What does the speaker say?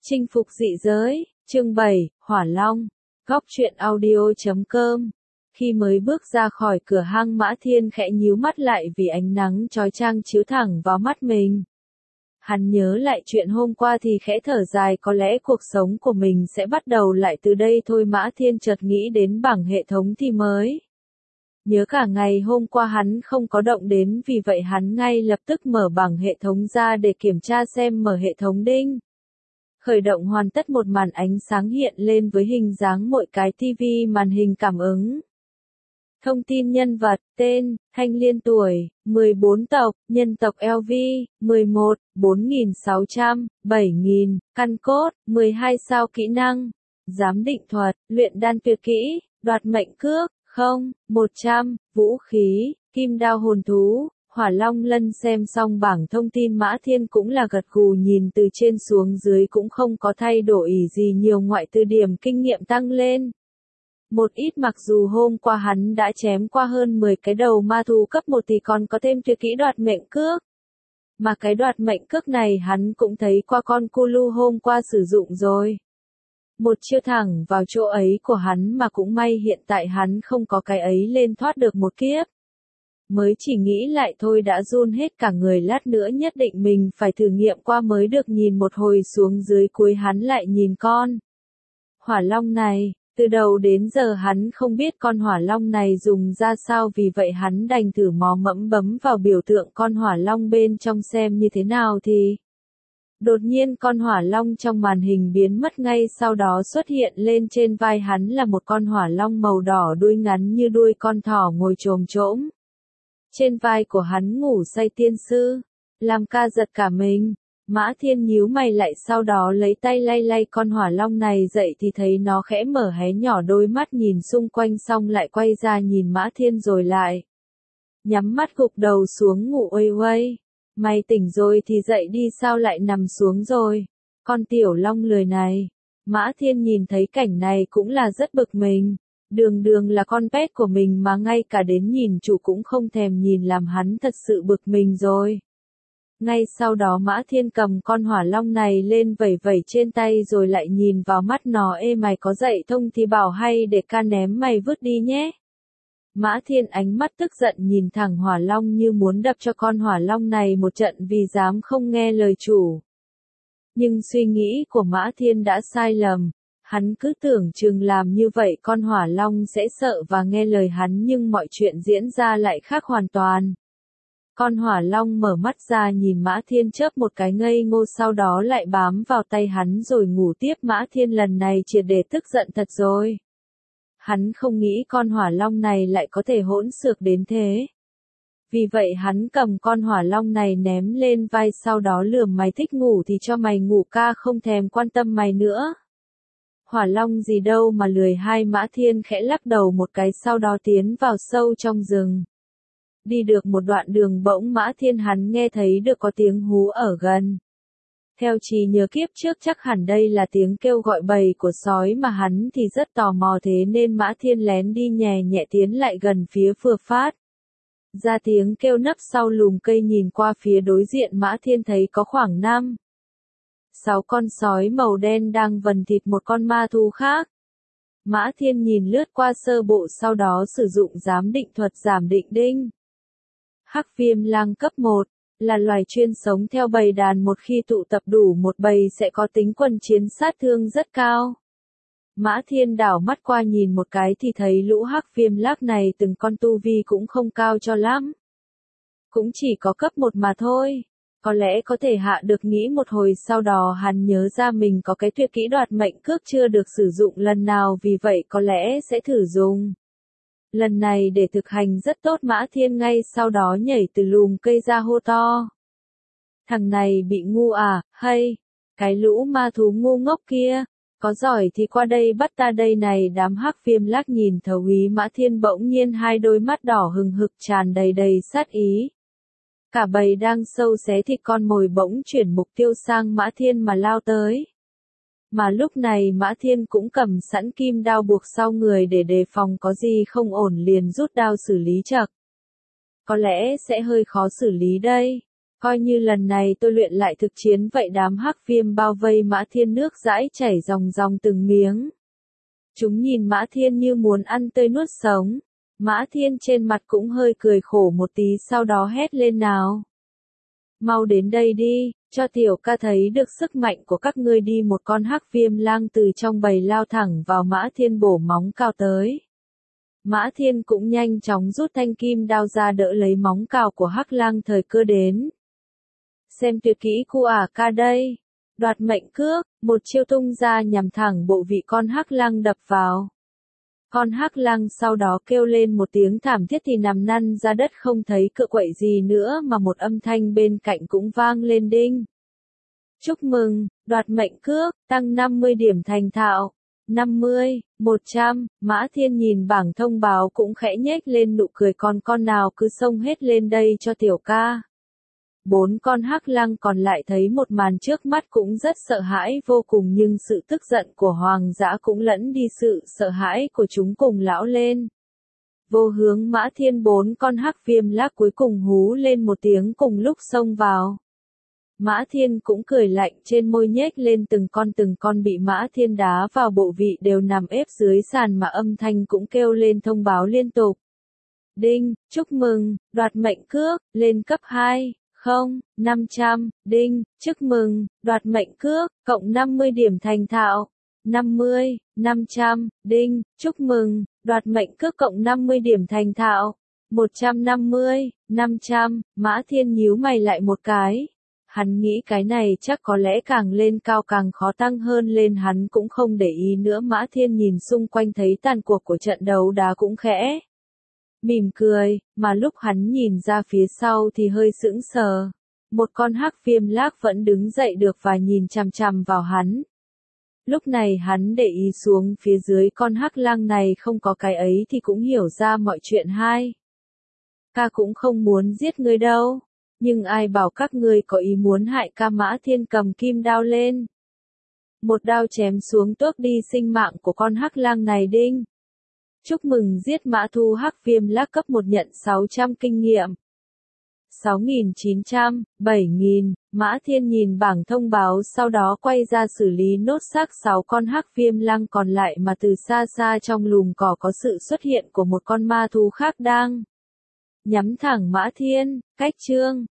Chinh phục dị giới, chương 7, Hỏa Long, Góc truyện audio.com. Khi mới bước ra khỏi cửa hang, Mã Thiên khẽ nhíu mắt lại vì ánh nắng chói chang chiếu thẳng vào mắt mình. Hắn nhớ lại chuyện hôm qua thì khẽ thở dài, có lẽ cuộc sống của mình sẽ bắt đầu lại từ đây thôi. Mã Thiên chợt nghĩ đến bảng hệ thống thì mới. Nhớ cả ngày hôm qua hắn không có động đến, vì vậy hắn ngay lập tức mở bảng hệ thống ra để kiểm tra xem mở hệ thống đinh. Khởi động hoàn tất, một màn ánh sáng hiện lên với hình dáng mỗi cái TV màn hình cảm ứng. Thông tin nhân vật, tên, Thanh Liên, tuổi, 14, tộc, nhân tộc LV, 11, 4600, 7000, căn cốt, 12 sao, kỹ năng, giám định thuật, luyện đan tuyệt kỹ, đoạt mệnh cước, 0, 100, vũ khí, kim đao hồn thú, Hỏa Long Lân. Xem xong bảng thông tin, Mã Thiên cũng là gật gù, nhìn từ trên xuống dưới cũng không có thay đổi gì nhiều ngoại trừ điểm kinh nghiệm tăng lên một ít. Mặc dù hôm qua hắn đã chém qua hơn 10 cái đầu ma thú cấp 1 thì còn có thêm tuyệt kỹ đoạt mệnh cước. Mà cái đoạt mệnh cước này hắn cũng thấy qua con Kulu hôm qua sử dụng rồi. Một chiêu thẳng vào chỗ ấy của hắn, mà cũng may hiện tại hắn không có cái ấy lên thoát được một kiếp. Mới chỉ nghĩ lại thôi đã run hết cả người, lát nữa nhất định mình phải thử nghiệm qua mới được. Nhìn một hồi xuống dưới cuối, hắn lại nhìn con Hỏa Long này. Từ đầu đến giờ hắn không biết con Hỏa Long này dùng ra sao, vì vậy hắn đành thử mò mẫm bấm vào biểu tượng con Hỏa Long bên trong xem như thế nào thì đột nhiên con Hỏa Long trong màn hình biến mất, ngay sau đó xuất hiện lên trên vai hắn là một con Hỏa Long màu đỏ, đuôi ngắn như đuôi con thỏ ngồi chồm chỗm. Trên vai của hắn ngủ say tiên sư, làm ca giật cả mình. Mã Thiên nhíu mày lại, sau đó lấy tay lay lay con Hỏa Long này dậy thì thấy nó khẽ mở hé nhỏ đôi mắt nhìn xung quanh, xong lại quay ra nhìn Mã Thiên rồi lại nhắm mắt gục đầu xuống ngủ. Uây uây, mày tỉnh rồi thì dậy đi, sao lại nằm xuống rồi? Con tiểu long lười này. Mã Thiên nhìn thấy cảnh này cũng là rất bực mình. Đường đường là con pet của mình mà ngay cả đến nhìn chủ cũng không thèm nhìn, làm hắn thật sự bực mình rồi. Ngay sau đó Mã Thiên cầm con Hỏa Long này lên vẩy vẩy trên tay rồi lại nhìn vào mắt nó. Ê, mày có dậy thông thì bảo, hay để ca ném mày vứt đi nhé. Mã Thiên ánh mắt tức giận nhìn thẳng Hỏa Long như muốn đập cho con Hỏa Long này một trận vì dám không nghe lời chủ. Nhưng suy nghĩ của Mã Thiên đã sai lầm. Hắn cứ tưởng chừng làm như vậy con Hỏa Long sẽ sợ và nghe lời hắn, nhưng mọi chuyện diễn ra lại khác hoàn toàn. Con Hỏa Long mở mắt ra nhìn Mã Thiên chớp một cái ngây ngô, sau đó lại bám vào tay hắn rồi ngủ tiếp. Mã Thiên lần này triệt để tức giận thật rồi. Hắn không nghĩ con Hỏa Long này lại có thể hỗn xược đến thế. Vì vậy hắn cầm con Hỏa Long này ném lên vai, sau đó lườm, mày thích ngủ thì cho mày ngủ, ca không thèm quan tâm mày nữa. Hỏa Long gì đâu mà lười. Hai Mã Thiên khẽ lắc đầu một cái, sau đó tiến vào sâu trong rừng. Đi được một đoạn đường, bỗng Mã Thiên hắn nghe thấy được có tiếng hú ở gần. Theo trí nhớ kiếp trước chắc hẳn đây là tiếng kêu gọi bầy của sói, mà hắn thì rất tò mò, thế nên Mã Thiên lén đi nhẹ nhẹ tiến lại gần phía vừa phát ra tiếng kêu nấp sau lùm cây. Nhìn qua phía đối diện, Mã Thiên thấy có khoảng 5-6 con sói màu đen đang vần thịt một con ma thú khác. Mã Thiên nhìn lướt qua sơ bộ, sau đó sử dụng giám định thuật giảm định đinh. Hắc viêm lang cấp 1, là loài chuyên sống theo bầy đàn, một khi tụ tập đủ một bầy sẽ có tính quân chiến sát thương rất cao. Mã Thiên đảo mắt qua nhìn một cái thì thấy lũ hắc viêm lác này từng con tu vi cũng không cao cho lắm. Cũng chỉ có cấp 1 mà thôi. Có lẽ có thể hạ được, nghĩ một hồi sau đó hắn nhớ ra mình có cái tuyệt kỹ đoạt mệnh cước chưa được sử dụng lần nào, vì vậy có lẽ sẽ thử dùng lần này để thực hành rất tốt. Mã Thiên ngay sau đó nhảy từ lùm cây ra hô to. Thằng này bị ngu à, hay, cái lũ ma thú ngu ngốc kia, có giỏi thì qua đây bắt ta đây này. Đám hắc viêm lác nhìn thấu ý Mã Thiên bỗng nhiên hai đôi mắt đỏ hừng hực tràn đầy sát ý. Cả bầy đang sâu xé thịt con mồi bỗng chuyển mục tiêu sang Mã Thiên mà lao tới. Mà lúc này Mã Thiên cũng cầm sẵn kim đao buộc sau người để đề phòng có gì không ổn, liền rút đao xử lý chậc. Có lẽ sẽ hơi khó xử lý đây. Coi như lần này tôi luyện lại thực chiến vậy. Đám hắc viêm bao vây Mã Thiên, nước dãi chảy ròng ròng từng miếng. Chúng nhìn Mã Thiên như muốn ăn tươi nuốt sống. Mã Thiên trên mặt cũng hơi cười khổ một tí, sau đó hét lên: nào, mau đến đây đi, cho tiểu ca thấy được sức mạnh của các ngươi đi. Một con hắc viêm lang từ trong bầy lao thẳng vào Mã Thiên, bổ móng cào tới. Mã Thiên cũng nhanh chóng rút thanh kim đao ra đỡ lấy móng cào của hắc lang. Thời cơ đến. Xem tuyệt kỹ của ca đây. Đoạt mệnh cước, một chiêu tung ra nhằm thẳng bộ vị con hắc lang đập vào. Con hắc lang sau đó kêu lên một tiếng thảm thiết thì nằm lăn ra đất, không thấy cựa quậy gì nữa, mà một âm thanh bên cạnh cũng vang lên: đinh. Chúc mừng, đoạt mệnh cước, tăng 50 điểm thành thạo. 50, 100, Mã Thiên nhìn bảng thông báo cũng khẽ nhếch lên nụ cười: con nào cứ xông hết lên đây cho tiểu ca. 4 con hắc lang còn lại thấy một màn trước mắt cũng rất sợ hãi vô cùng, nhưng sự tức giận của Hoàng Dã cũng lẫn đi sự sợ hãi của chúng, cùng lão lên. Vô hướng Mã Thiên. 4 con hắc viêm lác cuối cùng hú lên một tiếng cùng lúc xông vào. Mã Thiên cũng cười lạnh, trên môi nhếch lên, từng con bị Mã Thiên đá vào bộ vị đều nằm ép dưới sàn, mà âm thanh cũng kêu lên thông báo liên tục. Đinh, chúc mừng, đoạt mệnh cước, lên cấp 2. 500, đinh, chúc mừng, đoạt mệnh cước, cộng 50 điểm thành thạo. 50, 500, đinh, chúc mừng, đoạt mệnh cước cộng 50 điểm thành thạo. 150, 500, Mã Thiên nhíu mày lại một cái. Hắn nghĩ cái này chắc có lẽ càng lên cao càng khó tăng hơn lên, hắn cũng không để ý nữa. Mã Thiên nhìn xung quanh thấy tàn cuộc của trận đấu đá cũng khẽ mỉm cười, mà lúc hắn nhìn ra phía sau thì hơi sững sờ. Một con hắc viêm lác vẫn đứng dậy được và nhìn chằm chằm vào hắn. Lúc này hắn để ý xuống phía dưới, con hắc lang này không có cái ấy thì cũng hiểu ra mọi chuyện. Hai ca cũng không muốn giết ngươi đâu, nhưng ai bảo các ngươi có ý muốn hại ca. Mã Thiên cầm kim đao lên, một đao chém xuống tước đi sinh mạng của con hắc lang này. Đinh, chúc mừng, giết Mã Thu hắc viêm lác cấp 1, nhận 600 kinh nghiệm. 6.900, 7.000, Mã Thiên nhìn bảng thông báo, sau đó quay ra xử lý nốt xác 6 con hắc viêm lang còn lại, mà từ xa xa trong lùm cỏ có sự xuất hiện của một con ma thú khác đang nhắm thẳng Mã Thiên. Cách chương